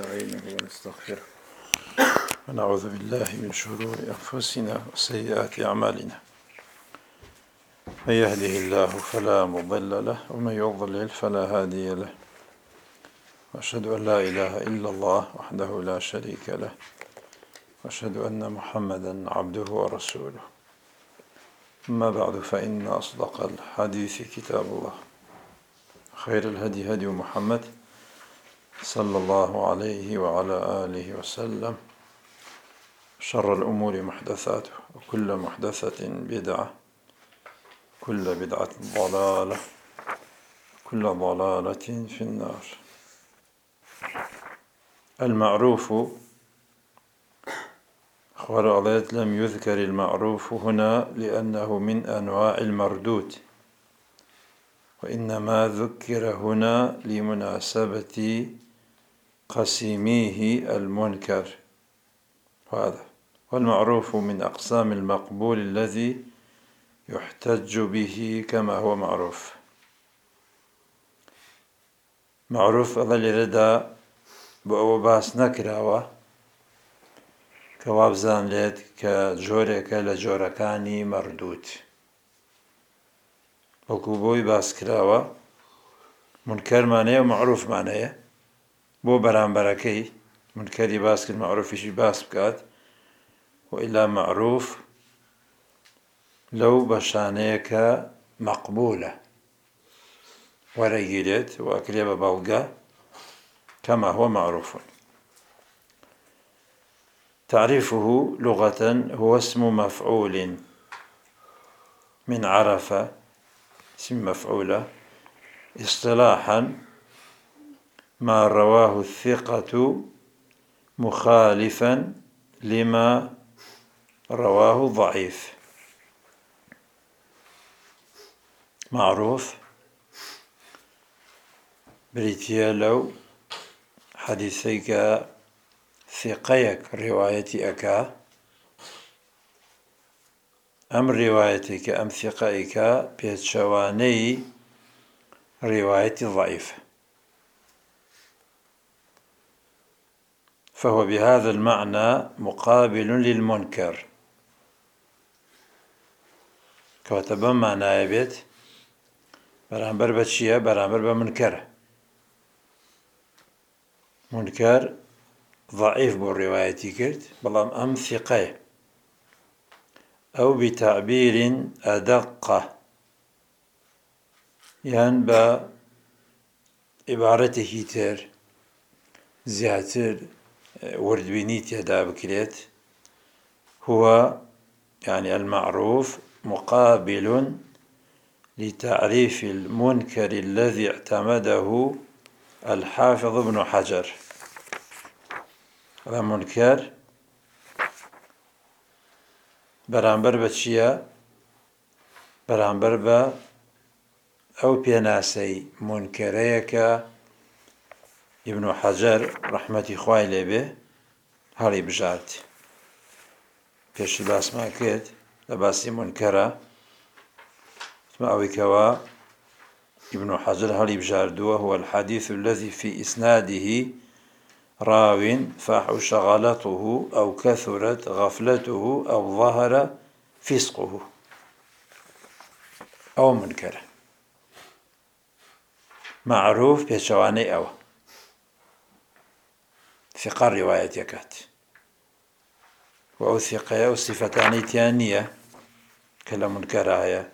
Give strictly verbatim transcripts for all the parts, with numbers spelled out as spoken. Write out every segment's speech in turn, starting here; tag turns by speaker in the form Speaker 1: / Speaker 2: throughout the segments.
Speaker 1: ونستعينه ونستغفره ونعوذ بالله من شرور أنفسنا وسيئات أعمالنا. من يهده الله فلا مضل له ومن يضلل فلا هادي له، وأشهد أن لا إله إلا الله وحده لا شريك له، وأشهد أن محمدا عبده ورسوله. أما بعد، فإن أصدق الحديث كتاب الله، خير الهدي هدي محمد صلى الله عليه وعلى آله وسلم، شر الأمور محدثاته، وكل محدثة بدعة، كل بدعة ضلالة، كل ضلالة في النار. المعروف خرالات لم يذكر المعروف هنا لأنه من أنواع المردود، وإنما ذكر هنا لمناسبة قسيميه المنكر. هذا والمعروف من أقسام المقبول الذي يحتج به كما هو معروف. معروف أظل ردا بأو باس نكراوة كوابزان ليت كجورك لجوركاني مردود، وكوبوي باس كراوة منكر معناه ومعروف معناه. بو برامبركي منكري باس كل معروف يشي باس بكات، وإلا معروف لو بشانيك مقبولة ورجلت وأكليب بلغة كما هو معروف. تعريفه لغة هو اسم مفعول من عرف، اسم مفعولة. اصطلاحا ما رواه الثقة مخالفا لما رواه ضعيف. معروف بريتيا لو حديثيك ثقيك روايتي أكا أم روايتك أم ثقيك بيتشواني روايتي ضعيف، فهو بهذا المعنى مقابل للمنكر. كواتبا معنى يبيت برامبر بتشيه برامبر بمنكر. منكر ضعيف بالرواية كرت بلام أم ثقة، أو بتعبير أدق يعني بعبارته تر زياتر وردبينيت يدا بكريت، هو يعني المعروف مقابل لتعريف المنكر الذي اعتمده الحافظ ابن حجر. المنكر برامبر بچيا برامبر با أو بيناسي منكريك ابن حجر رحمة خواه لبه هاري بجارت پیش باس ما كد لباسي منكرة ما أوي كوا ابن حجر هاري بجاردوه هو الحديث الذي في إسناده راو فحش غلطه أو كثرت غفلته أو ظهر فسقه أو منكر. معروف بيشواني أو ثقة رواية يكات، وأو ثقة أو صفتان تانية كلا منكرة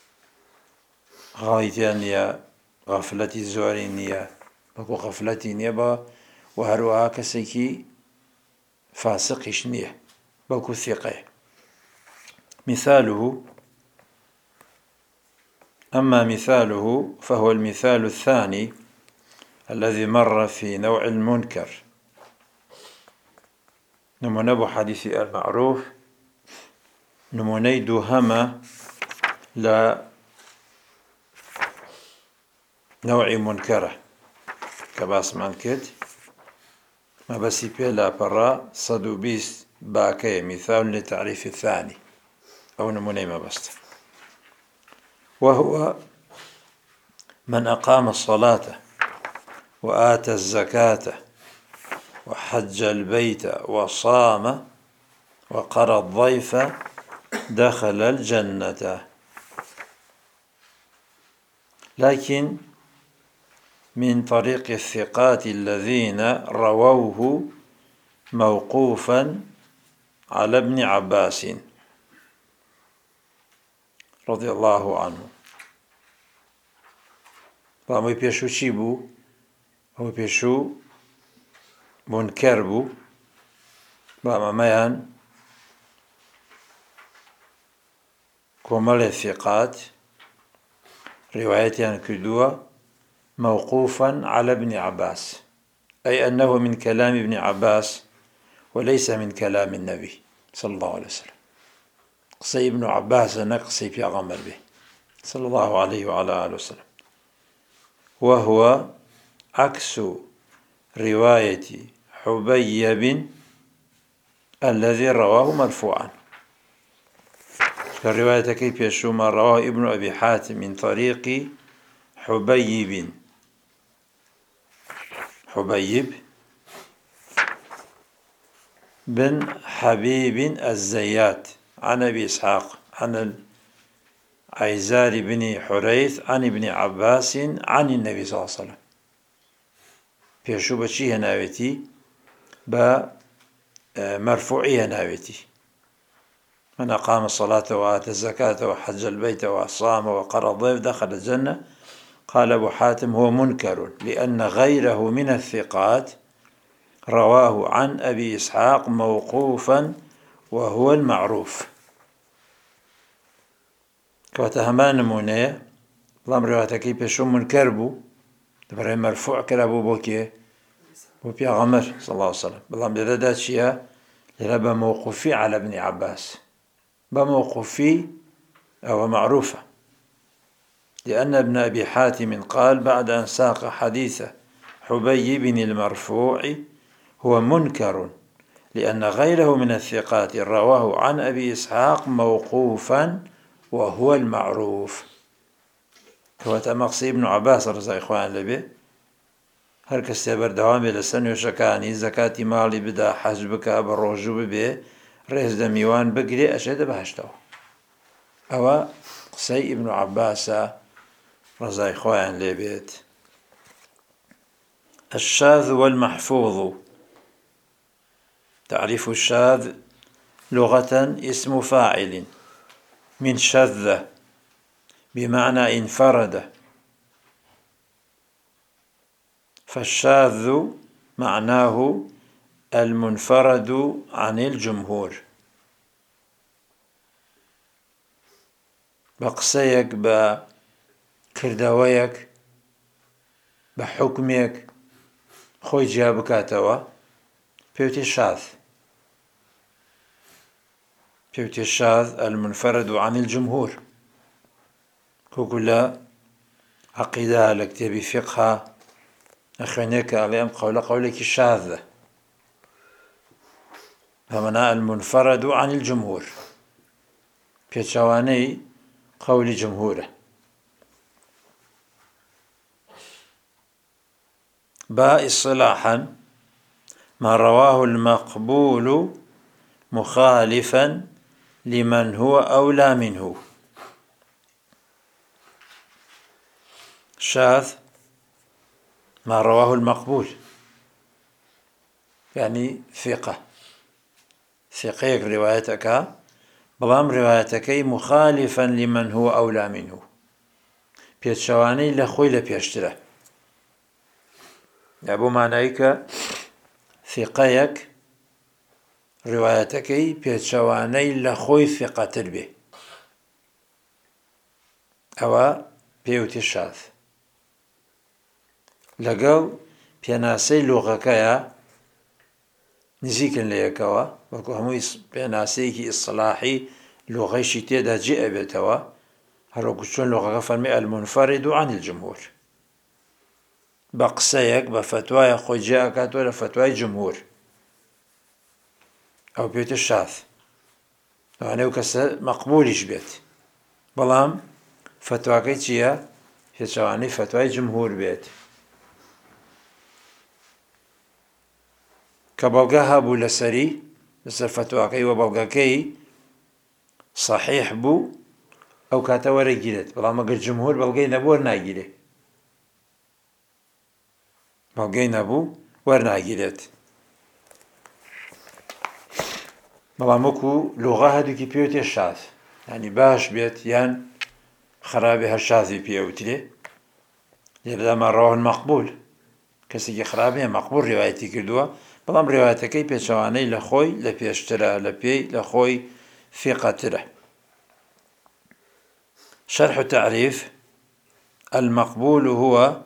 Speaker 1: غاية تانية غفلتي زورينية بكو غفلتي نيبا وهروها كسيكي فاسقش نيه بكو ثقة. مثاله أما مثاله فهو المثال الثاني الذي مر في نوع المنكر. نمونة حديث المعروف نمونة دوهما لا نوع منكرة كباس مانكت ما بس بيلا برا صدو بيس باكي مثال لتعريف الثاني أو نمونة ما بست، وهو من أقام الصلاة وآتى الزكاة وحج البيت وصام وقرى الضيف دخل الجنة. لكن من طريق الثقات الذين رووه موقوفا على ابن عباس رضي الله عنه. باموي بيشو چی بوو؟ ئەوە پێشوو منکەر بوو، بامەمەیان کۆمەڵێ ثقات روايتيان كدوة موقوفا على ابن عباس، أي أنه من كلام ابن عباس وليس من كلام النبي صلى الله عليه وسلم. قصي ابن عباس نقصي في غمر به صلى الله عليه وعلى آله وسلم، وهو عكس رواية حبيب الذي رواه مرفوعا. الرواية كيف يشو ما رواه ابن أبي حاتم من طريق حبيب حبيب بن حبيب الزيات عن أبي إسحاق عن العيزار بن حريث عن ابن عباس عن النبي صلى الله عليه وسلم. بيشو بشي هناويتي بمرفوعي هناويتي: من أقام الصلاة وآتى الزكاة وحج البيت وصام وقرى الضيف دخل الجنة. قال أبو حاتم: هو منكر لأن غيره من الثقات رواه عن أبي إسحاق موقوفا وهو المعروف. كواتهمان نمونه بلام رواتكي بيشو منكر بو دبري مرفوع كرابو بوكي بو بيغمر صلى الله عليه وسلم. بلام لردات شيئا لربا موقوفي على ابن عباس، بموقوفي أو معروفة، لأن ابن أبي حاتم قال بعد أن ساق حديث حبيب المرفوع: هو منكر لأن غيره من الثقات رواه عن أبي إسحاق موقوفا وهو المعروف. كواتا مقصي ابن عباس رضي إخوان لبه هر کەسێ بەردەوام لە سەر نوێژەکانی زەکاتی ماڵی بدا، حەج بکە، بە ڕۆژوو ببێ، ڕێز لە میوان بگرێ، ئەچێتە بەهەشتەوە. ئەوە قسەی ئیبن عەباسە ڕەزای خۆیان لێبێت. الشاذ والمحفوظ. تعريف الشاذ: لغة اسم فاعل من شذ بمعنى انفرد، فالشاذ معناه المنفرد عن الجمهور. بقسيك بكردويك بحكمك خوي جابكاتوا بيوتي الشاذ. بيوتي الشاذ المنفرد عن الجمهور. كوكولا عقيدة لكتابي فقه أخوانيك عليهم قول قولك شاذة، فمنا المنفرد عن الجمهور بيتشواني قول جمهوره. با اصطلاحا ما رواه المقبول مخالفا لمن هو أولى منه. شاذ ما رواه المقبول، يعني ثقة ثقيك روايتك، بلام روايتك مخالفا لمن هو أولى منه، بيتشواني لخوي لبيشتره. أبو معنايك ثقيك روايتك بيتشواني لخوي ثقة به، أو بيوتي الشاذ. لەگەڵ پێناسەی لۆغەکەیە نزیکن لە یەکەوە، وەکو هەمووی پێناسەیەکی ئیصلاحی لۆغەیشی تێدا جێ ئەبێتەوە، هەروەکو چۆن لۆغەکە فەرمێ المنفرد عن الجمهور. بە قسەیەک بە فتوایە خۆی جێ ئەکاتەوە لە فتوای جمهور، ئەو پێوتە شاذ. لەوانەیە ئەو کەسە مەقبولیش بێت، بەڵام فتواکەی چییە؟ پێچەوانەی فتوای جمهور بێت. كبلغا هابو لسري لسر فتواكي وبلغاكي صحيح بو أو كاتا ورقيلت بلا ما قل جمهور بلغي نبو ورناقيلت بلغي نبو ورناقيلت بلا مكو لغة هدو كي بيوتي الشاذ يعني باش بيت يان خرابي هالشاذي بيوتي لذا ما رواه المقبول كسي خرابي مقبول روايتي كردوا بلام روايتكي بيشواني لخوي لبيشترى لبي لخوي في قتله. شرح تعريف المقبول هو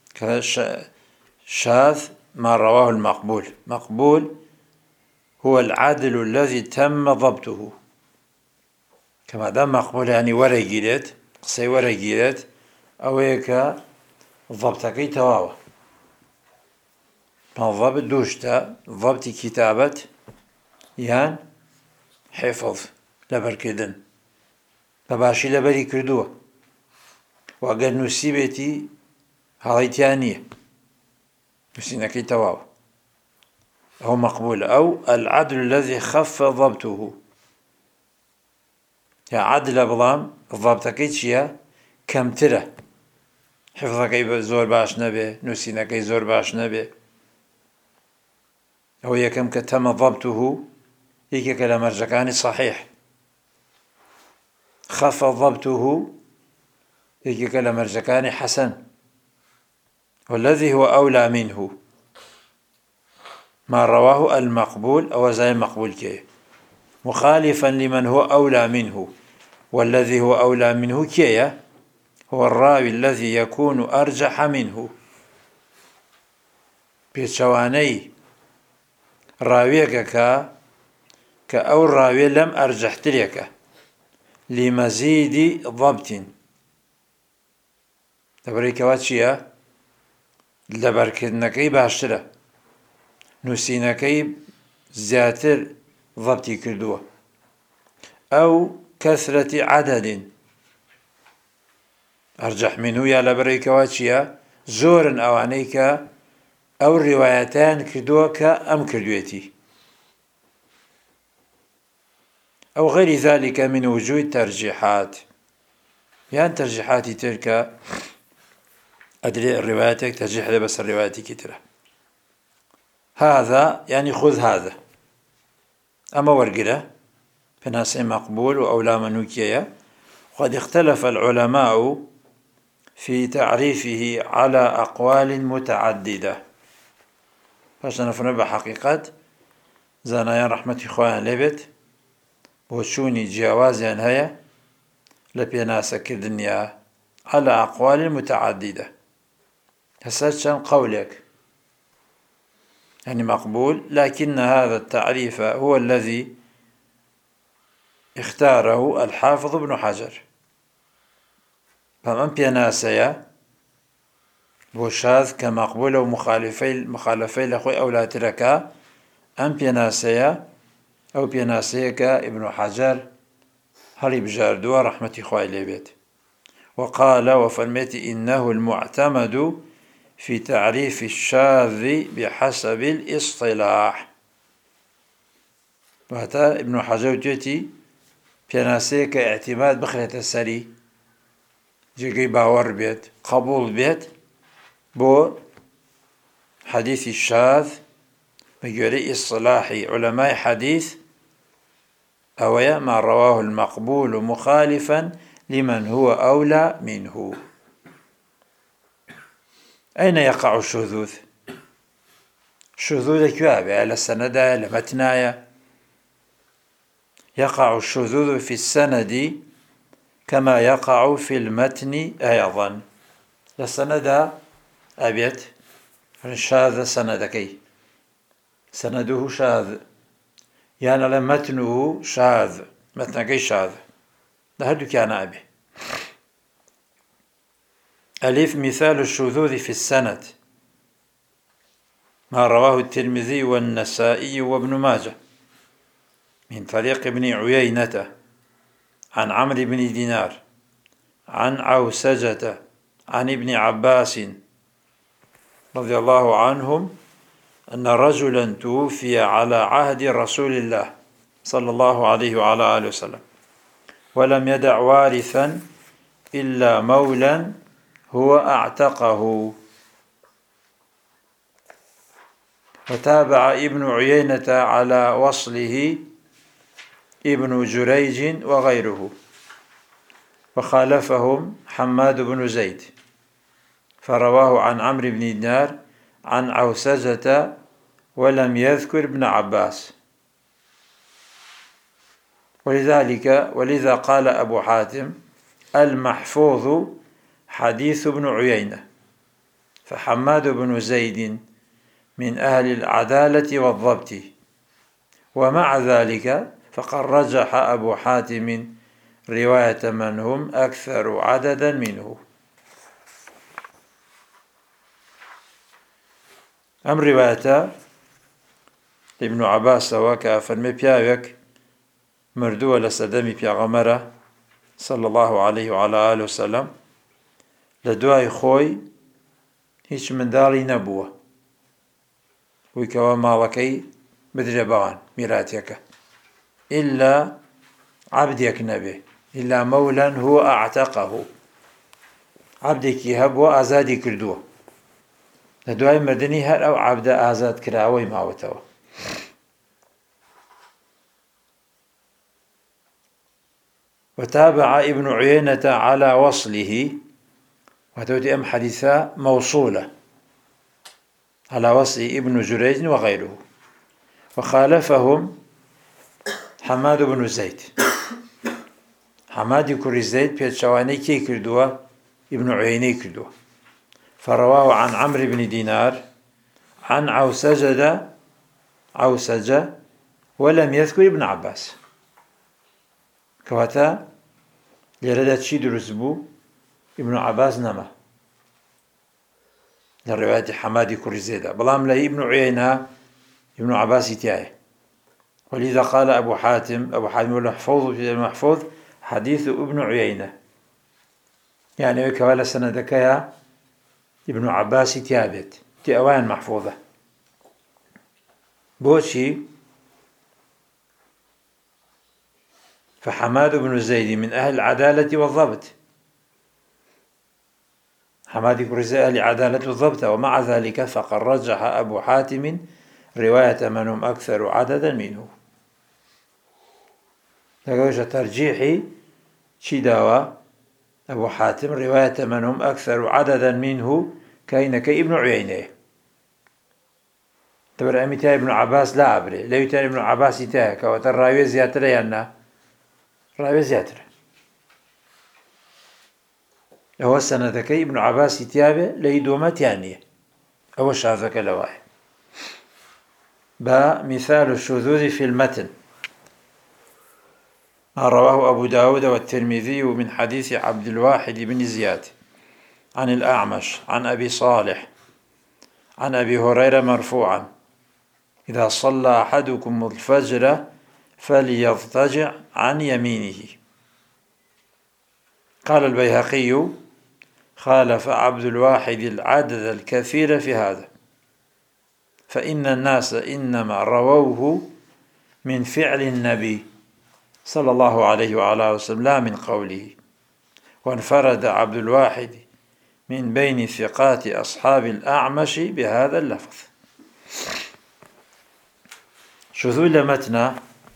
Speaker 1: شاذ ما رواه المقبول. مقبول هو العدل الذي تم ضبطه، كما دام مقبول يعني ورقيلت قصي ورقيلت أو هيك ضبطكي تواوى الضبط دوشتا ضبط كتابة يان حفظ لبركدن بباشي لبري كردوه وأقل نسيبتي هايتيانية نسينكي تواو هو مقبول. أو العدل الذي خف ضبطه يا عدل بضام ضبطكي تشيا كم ترى حفظكي زور باش نبي نسينكي زور باش نبي أو يكم كتم ضبطه هيك كلام رجكاني صحيح. خف ضبطه هيك كلام رجكاني حسن. والذي هو أولى منه ما رواه المقبول أو زي المقبول كي مخالفا لمن هو أولى منه. والذي هو أولى منه كي هو الراوي الذي يكون أرجح منه بشواني راويك كا كأو راوي لم أرجح تلك لمزيد ضبط تبريك واتشيا لبركدنكي باشترا نسينكي زياتر ضبطي كردوه أو كثرة عدد أرجح منه يا لبريك واتشيا زورا أو عنيك أو الروايتان كردوه كأم كردويتي أو غير ذلك من وجوه الترجيحات يعني ترجيحات تلك أدري الرواياتك ترجيح بس الروايات كتيرة. هذا يعني خذ هذا أما ورقرة فناس مقبول وأولى منوكية. وقد اختلف العلماء في تعريفه على أقوال متعددة فشنفنا بحقيقة زانايا رحمة إخوان لبت وشوني جوازيان هيا لبيناسا كردنيا على أقوال متعددة. هساتشان قولك يعني مقبول، لكن هذا التعريف هو الذي اختاره الحافظ ابن حجر. فمن بيناسيا بوشاذ كمقبول ومخالفي مخالفي لأخوي أو تركا أم بيناسيا أو بيناسيك ابن حجر هل بجاردوا رحمة إخوائي لبيت. وقال وفرميت إنه المعتمد في تعريف الشاذ بحسب الاصطلاح. وهذا ابن حجر جيتي بيناسيك اعتماد بخلة السري جيجي باور بيت قبول بيت بو حديث الشاذ بجري اصطلاحي علماء حديث أو ما رواه المقبول مخالفا لمن هو أولى منه. أين يقع الشذوذ؟ الشذوذ كوابع على السند لمتنايا. يقع الشذوذ في السند كما يقع في المتن أيضا. السند أبيت شاذ سندكي سنده شاذ يعني لمتنه شاذ متنكي شاذ لهذا كان أبي. ألف مثال الشذوذ في السند ما رواه الترمذي والنسائي وابن ماجه من طريق ابن عيينة عن عمرو بن دينار عن عوسجة عن ابن عباس رضي الله عنهم أن رجلا توفي على عهد رسول الله صلى الله عليه وعلى آله وسلم ولم يدع وارثا إلا مولا هو أعتقه. وتابع ابن عيينة على وصله ابن جريج وغيره، وخالفهم حماد بن زيد فرواه عن عمرو بن دينار عن عوسجة ولم يذكر ابن عباس. ولذلك ولذا قال أبو حاتم المحفوظ حديث ابن عيينة، فحماد بن زيد من أهل العدالة والضبط، ومع ذلك فقد رجح أبو حاتم رواية من هم أكثر عددا منه. أم رواية ابن عباس وكا فرمي بياوك مردووە لە سەردەمی پێغەمبەرە صلى الله عليه وعلى آله وسلم لە دوای خۆی هیچ منداڵی نەبووە ویکەوە ماڵەکەی بدرێ بەوان میراتەکە ئیلا عەبدێک نەبێ ئیلا مەولەن هو ئەعتەقەهو، عەبدێکی هەبووە ئازادی کردووە، لە دوای مردنی هەر ئەو عەبدە ئازاد کراوەی ماوەتەوە. وتابع ابن عيينة على وصله، وتوتي أم حديثة موصولة على وصل ابن جريج وغيره، وخالفهم حماد بن زيد. حماد كري زيد بيت شواني كي كردوه ابن عيينة كردوه، فرواه عن عمرو بن دينار عن عوسجة عوسجة ولم يذكر ابن عباس. كواتا لردا تشي دروس بو ابن عباس نما للرواية حمادي كري زيدة، بلام له ابن عيينة ابن عباس تاعي. ولذا قال أبو حاتم أبو حاتم المحفوظ في المحفوظ حديث ابن عيينة، يعني كوالا سندك يا ابن عباس تابت تي أوان محفوظة بوشي. فحماد بن زيد من أهل العدالة والضبط، حماد بن زيد أهل العدالة والضبط، ومع ذلك فقد رجح أبو حاتم رواية من هم أكثر عددا منه. لقوش ترجيحي شي داوى أبو حاتم رواية من هم أكثر عددا منه كاينك ابن عيينة. تبر أميتها ابن عباس لا عبري لا يتاني ابن عباس يتاهك وتراوي زيادة يانا راوي زيادة هو السنة ذكي ابن عباس يتابع ليدوما تانية أو شاذك لواي. با مثال الشذوذ في المتن ما رواه أبو داود والترمذي من حديث عبد الواحد بن زياد عن الأعمش عن أبي صالح عن أبي هريرة مرفوعا إذا صلى أحدكم الفجر فليضطجع عن يمينه. قال البيهقي خالف عبد الواحد العدد الكثير في هذا، فإن الناس إنما رووه من فعل النبي صلى الله عليه وعلى وسلم لا من قوله، وانفرد عبد الواحد من بين ثقات أصحاب الأعمش بهذا اللفظ. شذوذ متنا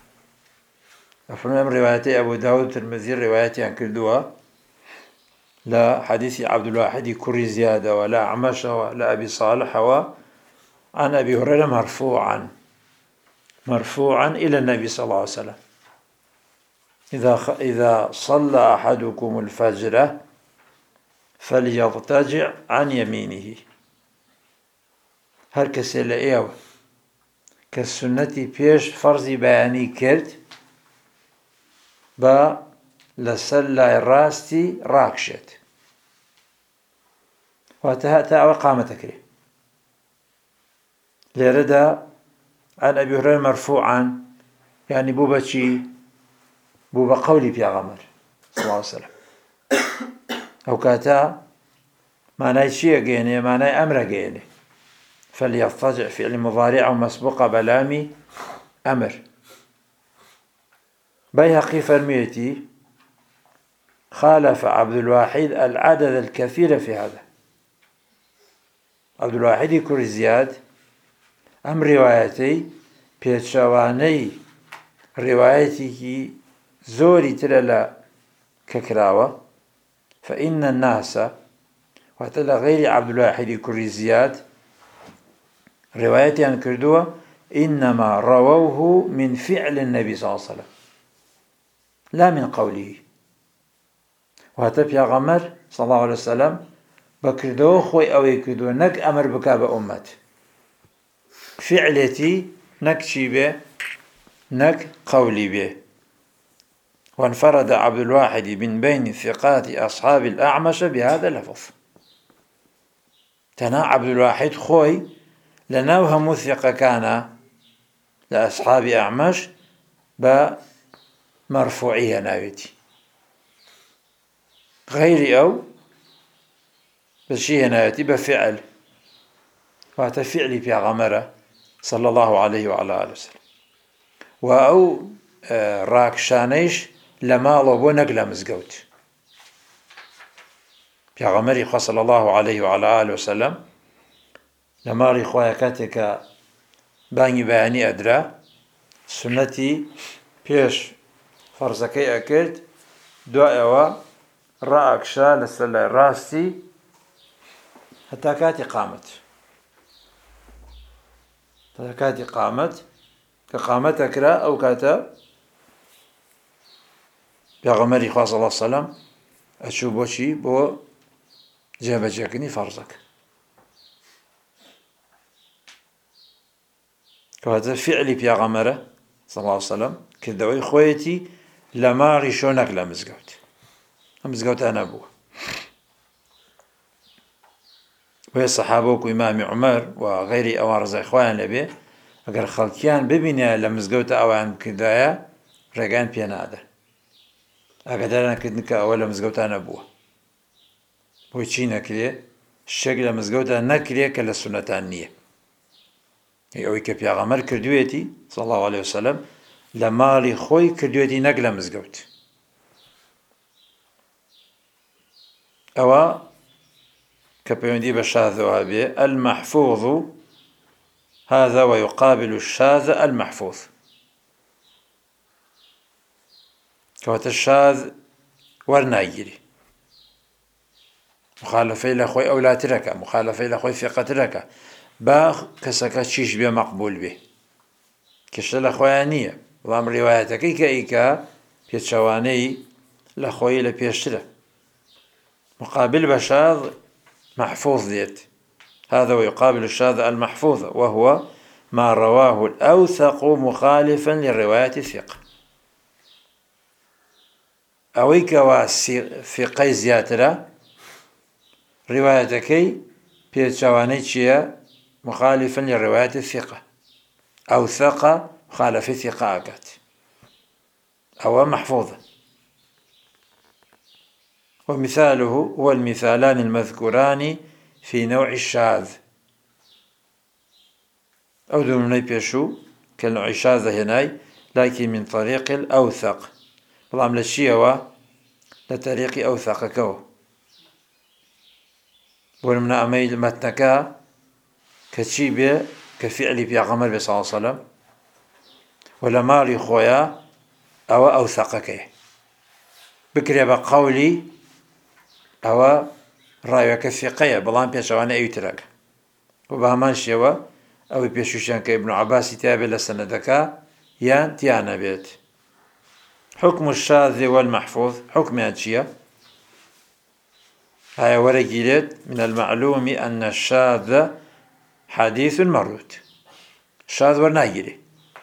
Speaker 1: أفرم روايتي أبو داود الترمذي روايتي عن كردوها لا حديث عبد الواحد كري زيادة ولا أعمش ولا أبي صالح عن أبي هريرة مرفوعا مرفوعا إلى النبي صلى الله عليه وسلم إذا إذا صلى أحدكم الفجر فليضطجع عن يمينه. هر کسی لئیو که سنتی پیش فرضی بیانی کرد با لسلای راستی راکشت و تا او قامت کری لردا عن أبي هريرة مرفوعا يعني بوبا شي بوبا قولي بيغمر صلى الله عليه وسلم أو كاتا معناه شيء جيني معناه أمر جيني فليضطجع فعل مضارع مسبوق بلام أمر. بيهقي فرميتي خالف عبد الواحد العدد الكثير في هذا. عبد الواحد كر زياد أم روايتي بيتشواني روايتي زوري تللا ككراوة، فإن الناس وتلا غير عبد الواحد كر زياد روايتي عن كردوة إنما رووه من فعل النبي صلى الله عليه وسلم لا من قوله. وهذا يا غمر صلى الله عليه وسلم بكردوه خوي أو يكردوه نك أمر بكاب أمت فعلتي نك شي به نك قولي به. وانفرد عبد الواحد من بين ثقات أصحاب الأعمش بهذا اللفظ. تنا عبد الواحد خوي لناوها مثقة كان لأصحاب أعمش بمرفوعية ناويتي غير أو بشيء ناويتي بفعل. وهذا فعلي في غمرة صلى الله عليه وعلى آله وسلم. وأو راكشانيش لما لو نقل مزقوت في غمري صلى الله عليه وعلى آله وسلم لما رخوايا كاتك باني باني أدرا سنتي بيش فرزكي أكد دعوة راكشا لسلا راستي حتى كاتي قامت حتى كاتي قامت كقامتك لا أو كاتا بيغمري خاص الله السلام أشوبوشي بو جابجاكني فرزك. كهذا فعلي بيغمره صلى الله عليه وسلم كدوي خويتي لما ريشونك لمزقوت مزقوت أنا أبوه. وهي صحابوك إمام عمر وغيري أوارز إخوان لبي أجر خلقيان ببنيا لمزقوت أوان كدايا رجعان بيناده أقدر أنا كدنك أول مزقوت أنا أبوه ويشي نكلي الشكل مزقوت نكلي كلا سنتان نية أو كبيا غمر كردويتي صلى الله عليه وسلم لما لي خوي كردويتي نقل مزقوت أو كبيوندي بشاذ وهابي المحفوظ هذا ويقابل الشاذ المحفوظ. كوات الشاذ ورنايري مخالفة لأخوي أو لا تركه مخالفة لأخوي ثقة تركه باخ كسكت شيش بيه مقبول به كشل أخوانية ضام روايتك إيكا إيكا بيتشواني لأخوي لبيشتره مقابل بشاذ محفوظ ديت. هذا ويقابل الشاذ المحفوظ وهو ما رواه الأوثق مخالفا للرواية الثقة أويك وثقي زياترة روايتكي بيتشواني شيا مخالفا للرواية الثقة أو ثقة مخالفة ثقة أكت أو محفوظة. ومثاله هو المثالان المذكوران في نوع الشاذ أو دون نيبيشو كالنوع الشاذ هناي لكن من طريق الأوثق بلام للشيوة لطريق أوثق كو ولمن أميل متنكا كتشيبه كفعل بيغمر صلى الله عليه وسلم ولما لي خويا أو أوثقك بكري بقولي أو رأيك الثقية بلان بيشوانا أيترك وبهمان شيوة أو بيشوشان كابن عباس تابع لسندك يان تيانا بيت. حكم الشاذ والمحفوظ حكم أنشية هاي ورقيلت من المعلوم أن الشاذ حديث مرود الشاذ ورناجري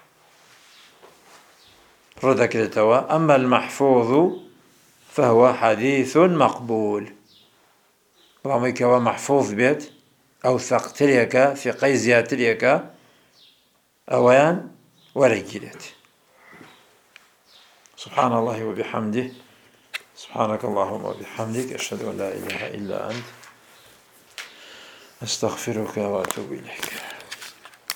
Speaker 1: ردك لتوا. أما المحفوظ فهو حديث مقبول راميك ومحفوظ بيت أو ثقتليك في قيزياتليك أوان ورقيلت. سبحان الله وبحمده سبحانك اللهم وبحمدك أشهد أن لا إله إلا أنت أستغفرك وأتوب إليك.